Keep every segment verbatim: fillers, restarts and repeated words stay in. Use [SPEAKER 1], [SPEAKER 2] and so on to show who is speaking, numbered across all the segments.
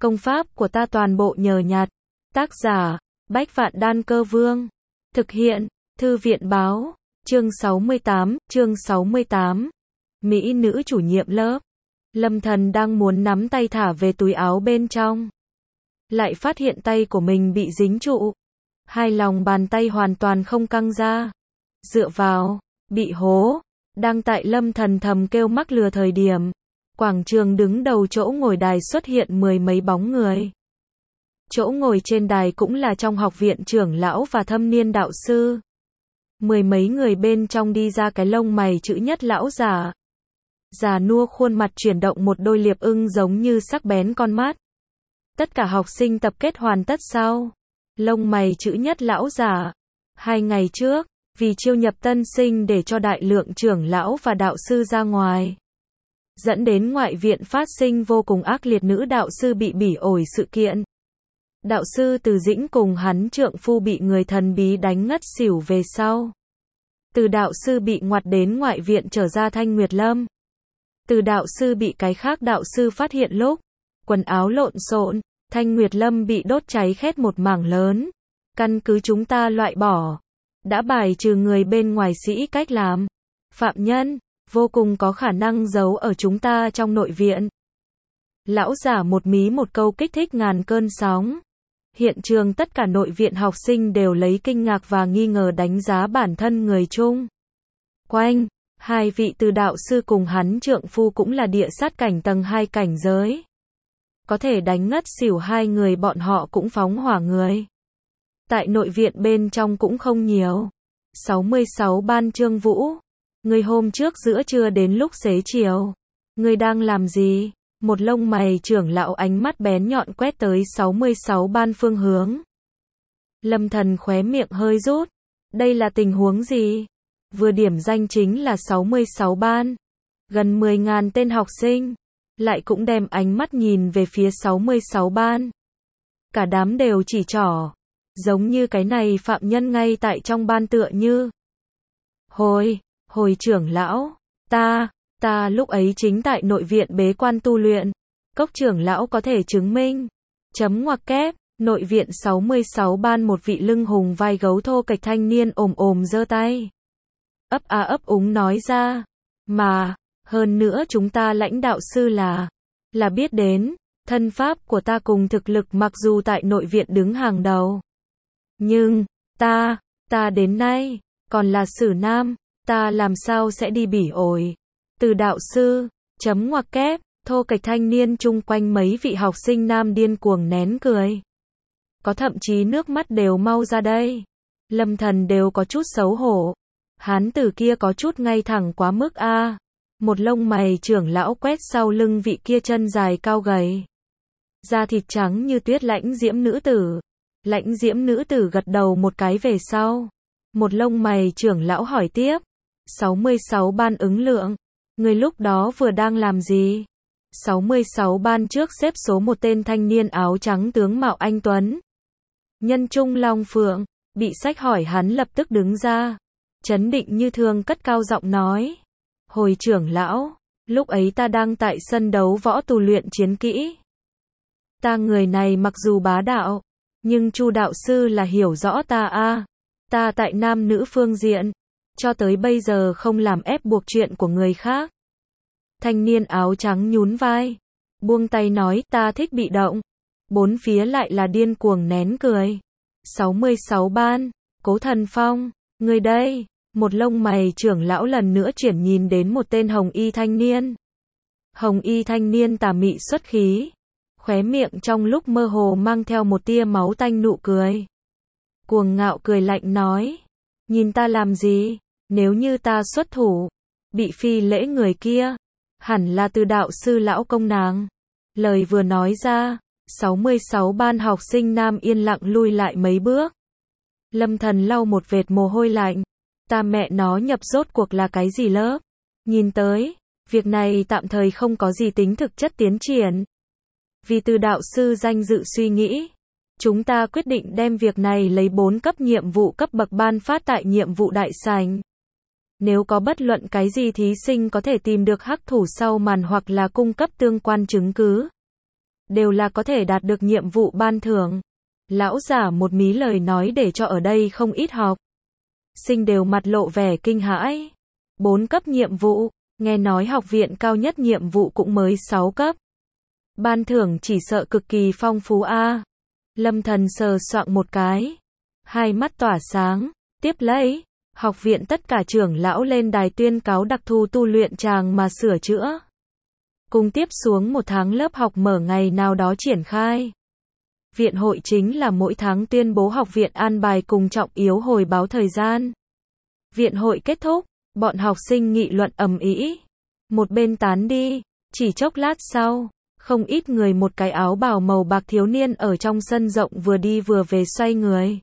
[SPEAKER 1] Công pháp của ta toàn bộ nhờ nhặt. Tác giả, Bách Vạn Đan Cơ Vương. Thực hiện, Thư viện Báo. Chương sáu mươi tám, chương sáu mươi tám. Mỹ nữ chủ nhiệm lớp. Lâm Thần đang muốn nắm tay thả về túi áo bên trong. Lại phát hiện tay của mình bị dính trụ. Hai lòng bàn tay hoàn toàn không căng ra. Dựa vào, bị hố. Đang tại Lâm Thần thầm kêu mắc lừa thời điểm. Quảng trường đứng đầu chỗ ngồi đài xuất hiện mười mấy bóng người. Chỗ ngồi trên đài cũng là trong học viện trưởng lão và thâm niên đạo sư. Mười mấy người bên trong đi ra cái lông mày chữ nhất lão giả. Già nua khuôn mặt chuyển động một đôi liệp ưng giống như sắc bén con mắt. Tất cả học sinh tập kết hoàn tất sau. Lông mày chữ nhất lão giả. Hai ngày trước, vì chiêu nhập tân sinh để cho đại lượng trưởng lão và đạo sư ra ngoài. Dẫn đến ngoại viện phát sinh vô cùng ác liệt nữ đạo sư bị bỉ ổi sự kiện. Đạo sư Từ Dĩnh cùng hắn trượng phu bị người thần bí đánh ngất xỉu về sau. Từ đạo sư bị ngoặt đến ngoại viện trở ra Thanh Nguyệt Lâm. Từ đạo sư bị cái khác đạo sư phát hiện lúc quần áo lộn xộn, Thanh Nguyệt Lâm bị đốt cháy khét một mảng lớn. Căn cứ chúng ta loại bỏ, đã bài trừ người bên ngoài sĩ cách làm. Phạm nhân, vô cùng có khả năng giấu ở chúng ta trong nội viện. Lão giả một mí một câu kích thích ngàn cơn sóng. Hiện trường tất cả nội viện học sinh đều lấy kinh ngạc và nghi ngờ đánh giá bản thân người chung quanh. Hai vị từ đạo sư cùng hắn trượng phu cũng là địa sát cảnh tầng hai cảnh giới. Có thể đánh ngất xỉu hai người bọn họ cũng phóng hỏa người. Tại nội viện bên trong cũng không nhiều. sáu mươi sáu Ban Trương Vũ. Người hôm trước giữa trưa đến lúc xế chiều. Người đang làm gì? Một lông mày trưởng lão ánh mắt bén nhọn quét tới sáu mươi sáu Ban phương hướng. Lâm Thần khóe miệng hơi rút. Đây là tình huống gì? Vừa điểm danh chính là sáu mươi sáu Ban. Gần mười ngàn tên học sinh. Lại cũng đem ánh mắt nhìn về phía sáu mươi sáu Ban. Cả đám đều chỉ trỏ. Giống như cái này phạm nhân ngay tại trong ban tựa như. Hồi, hồi trưởng lão, ta, ta lúc ấy chính tại nội viện bế quan tu luyện. Cốc trưởng lão có thể chứng minh. Chấm ngoặc kép, nội viện sáu mươi sáu Ban một vị lưng hùng vai gấu thô kệch thanh niên ồm ồm giơ tay. Ấp a ấp úng nói ra. Mà, hơn nữa chúng ta lãnh đạo sư là, là biết đến, thân pháp của ta cùng thực lực mặc dù tại nội viện đứng hàng đầu. Nhưng, ta, ta đến nay, còn là sử nam, ta làm sao sẽ đi bỉ ổi. Từ đạo sư, chấm ngoặc kép, thô kệch thanh niên chung quanh mấy vị học sinh nam điên cuồng nén cười. Có thậm chí nước mắt đều mau ra đây. Lâm Thần đều có chút xấu hổ. Hán tử kia có chút ngay thẳng quá mức a. À. Một lông mày trưởng lão quét sau lưng vị kia chân dài cao gầy. Da thịt trắng như tuyết lãnh diễm nữ tử. Lãnh diễm nữ tử gật đầu một cái về sau. Một lông mày trưởng lão hỏi tiếp. sáu mươi sáu Ban ứng lượng. Người lúc đó vừa đang làm gì? sáu mươi sáu Ban trước xếp số một tên thanh niên áo trắng tướng mạo anh tuấn. Nhân trung long phượng. Bị sách hỏi hắn lập tức đứng ra. Chấn định như thường cất cao giọng nói. Hồi trưởng lão, lúc ấy ta đang tại sân đấu võ tu luyện chiến kỹ. Ta người này mặc dù bá đạo, nhưng Chu đạo sư là hiểu rõ ta a. À. Ta tại nam nữ phương diện, cho tới bây giờ không làm ép buộc chuyện của người khác. Thanh niên áo trắng nhún vai, buông tay nói ta thích bị động. Bốn phía lại là điên cuồng nén cười. sáu mươi sáu Ban, Cố Thần Phong, người đây. Một lông mày trưởng lão lần nữa chuyển nhìn đến một tên hồng y thanh niên. Hồng y thanh niên tà mị xuất khí. Khóe miệng trong lúc mơ hồ mang theo một tia máu tanh nụ cười. Cuồng ngạo cười lạnh nói. Nhìn ta làm gì? Nếu như ta xuất thủ, bị phi lễ người kia, hẳn là từ đạo sư lão công nàng. Lời vừa nói ra, sáu mươi sáu Ban học sinh nam yên lặng lui lại mấy bước. Lâm Thần lau một vệt mồ hôi lạnh. Ta mẹ nó nhập rốt cuộc là cái gì lớp? Nhìn tới, việc này tạm thời không có gì tính thực chất tiến triển. Vì từ đạo sư danh dự suy nghĩ, chúng ta quyết định đem việc này lấy bốn cấp nhiệm vụ cấp bậc ban phát tại nhiệm vụ đại sảnh. Nếu có bất luận cái gì thí sinh có thể tìm được hắc thủ sau màn hoặc là cung cấp tương quan chứng cứ, đều là có thể đạt được nhiệm vụ ban thưởng. Lão giả một mí lời nói để cho ở đây không ít học sinh đều mặt lộ vẻ kinh hãi. Bốn cấp nhiệm vụ, nghe nói học viện cao nhất nhiệm vụ cũng mới sáu cấp. Ban thưởng chỉ sợ cực kỳ phong phú a. Lâm Thần sờ soạng một cái, hai mắt tỏa sáng, tiếp lấy, học viện tất cả trưởng lão lên đài tuyên cáo đặc thù tu luyện tràng mà sửa chữa. Cùng tiếp xuống một tháng lớp học mở ngày nào đó triển khai. Viện hội chính là mỗi tháng tuyên bố học viện an bài cùng trọng yếu hồi báo thời gian. Viện hội kết thúc, bọn học sinh nghị luận ầm ĩ. Một bên tán đi, chỉ chốc lát sau, không ít người một cái áo bào màu bạc thiếu niên ở trong sân rộng vừa đi vừa về xoay người.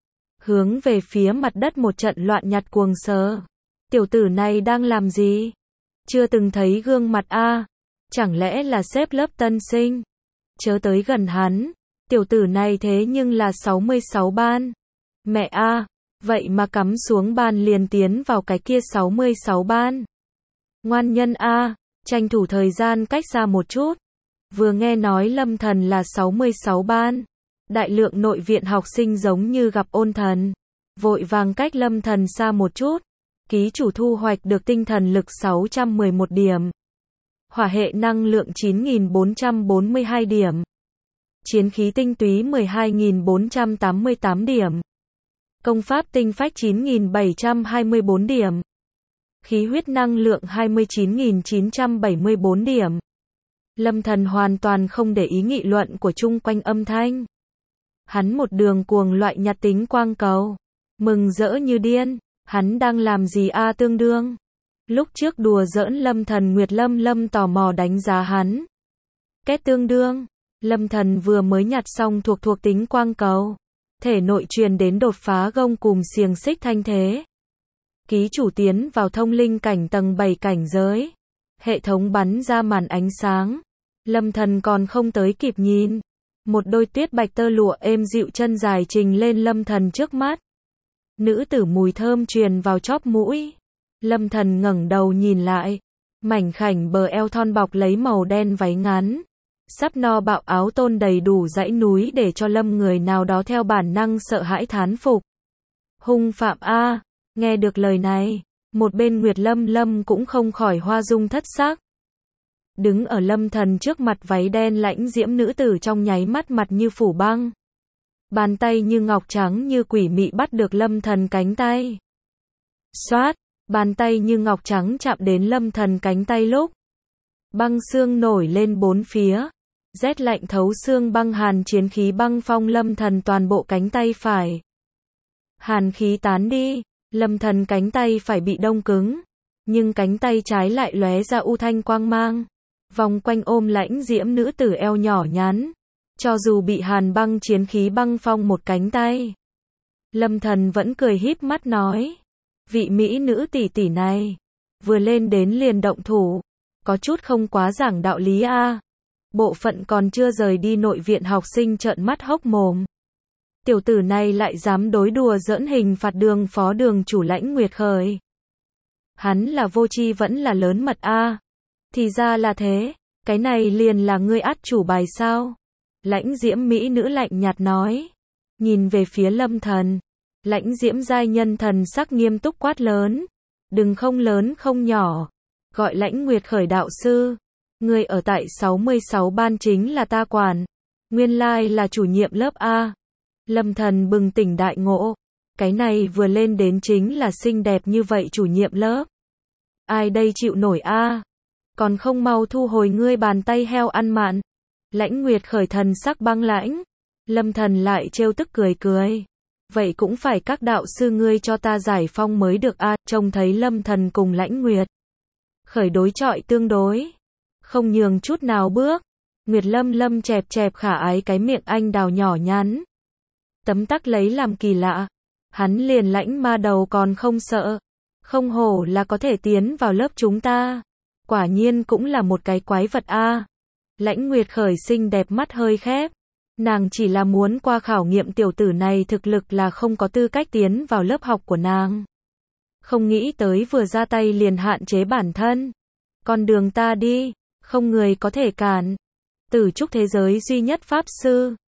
[SPEAKER 1] Hướng về phía mặt đất một trận loạn nhặt cuồng sờ. Tiểu tử này đang làm gì? Chưa từng thấy gương mặt a, chẳng lẽ là xếp lớp tân sinh? Chớ tới gần hắn, tiểu tử này thế nhưng là sáu mươi sáu ban. Mẹ a, vậy mà cắm xuống ban liền tiến vào cái kia sáu mươi sáu ban. Ngoan nhân a, tranh thủ thời gian cách xa một chút. Vừa nghe nói Lâm Thần là sáu mươi sáu ban, đại lượng nội viện học sinh giống như gặp ôn thần, vội vàng cách Lâm Thần xa một chút. Ký chủ thu hoạch được tinh thần lực sáu trăm mười một điểm, hỏa hệ năng lượng chín nghìn bốn trăm bốn mươi hai điểm, chiến khí tinh túy mười hai nghìn bốn trăm tám mươi tám điểm, công pháp tinh phách chín nghìn bảy trăm hai mươi bốn điểm, khí huyết năng lượng hai mươi chín nghìn chín trăm bảy mươi bốn điểm. Lâm Thần hoàn toàn không để ý nghị luận của chung quanh âm thanh. Hắn một đường cuồng loại nhặt tính quang cầu, mừng rỡ như điên. Hắn đang làm gì a tương đương? Lúc trước đùa giỡn Lâm Thần Nguyệt Lâm Lâm tò mò đánh giá hắn. Kết tương đương, Lâm Thần vừa mới nhặt xong thuộc thuộc tính quang cầu, thể nội truyền đến đột phá gông cùm xiềng xích thanh thế. Ký chủ tiến vào thông linh cảnh tầng bảy cảnh giới. Hệ thống bắn ra màn ánh sáng. Lâm Thần còn không tới kịp nhìn, một đôi tuyết bạch tơ lụa êm dịu chân dài trình lên Lâm Thần trước mắt. Nữ tử mùi thơm truyền vào chóp mũi. Lâm Thần ngẩng đầu nhìn lại, mảnh khảnh bờ eo thon bọc lấy màu đen váy ngắn, sắp no bạo áo tôn đầy đủ dãy núi để cho Lâm người nào đó theo bản năng sợ hãi thán phục. Hung phạm a, nghe được lời này, một bên Nguyệt Lâm Lâm cũng không khỏi hoa dung thất sắc. Đứng ở Lâm Thần trước mặt váy đen lãnh diễm nữ tử trong nháy mắt mặt như phủ băng. Bàn tay như ngọc trắng như quỷ mị bắt được Lâm Thần cánh tay. Xoát, bàn tay như ngọc trắng chạm đến Lâm Thần cánh tay lúc. Băng xương nổi lên bốn phía. Rét lạnh thấu xương băng hàn chiến khí băng phong Lâm Thần toàn bộ cánh tay phải. Hàn khí tán đi, Lâm Thần cánh tay phải bị đông cứng. Nhưng cánh tay trái lại lóe ra u thanh quang mang. Vòng quanh ôm lãnh diễm nữ tử eo nhỏ nhắn. Cho dù bị hàn băng chiến khí băng phong một cánh tay, Lâm Thần vẫn cười híp mắt nói. Vị mỹ nữ tỷ tỷ này, vừa lên đến liền động thủ, có chút không quá giảng đạo lý a. Bộ phận còn chưa rời đi nội viện học sinh trợn mắt hốc mồm. Tiểu tử này lại dám đối đùa giỡn hình phạt đường phó đường chủ Lãnh Nguyệt Khởi. Hắn là vô tri vẫn là lớn mật a. Thì ra là thế, cái này liền là ngươi át chủ bài sao? Lãnh diễm mỹ nữ lạnh nhạt nói. Nhìn về phía Lâm Thần, lãnh diễm giai nhân thần sắc nghiêm túc quát lớn. Đừng không lớn không nhỏ, gọi Lãnh Nguyệt Khởi đạo sư. Ngươi ở tại sáu mươi sáu ban chính là ta quản. Nguyên lai là chủ nhiệm lớp A. Lâm Thần bừng tỉnh đại ngộ. Cái này vừa lên đến chính là xinh đẹp như vậy chủ nhiệm lớp. Ai đây chịu nổi A? Còn không mau thu hồi ngươi bàn tay heo ăn mạn. Lãnh Nguyệt Khởi thần sắc băng lãnh. Lâm Thần lại trêu tức cười cười. Vậy cũng phải các đạo sư ngươi cho ta giải phong mới được a. Trông thấy Lâm Thần cùng Lãnh Nguyệt Khởi đối chọi tương đối, không nhường chút nào bước. Nguyệt Lâm Lâm chẹp chẹp khả ái cái miệng anh đào nhỏ nhắn. Tấm tắc lấy làm kỳ lạ. Hắn liền lãnh ma đầu còn không sợ. Không hổ là có thể tiến vào lớp chúng ta. Quả nhiên cũng là một cái quái vật a. Lãnh Nguyệt Khởi xinh đẹp mắt hơi khép. Nàng chỉ là muốn qua khảo nghiệm tiểu tử này thực lực là không có tư cách tiến vào lớp học của nàng. Không nghĩ tới vừa ra tay liền hạn chế bản thân. Con đường ta đi, không người có thể cản. Tử trúc thế giới duy nhất Pháp Sư.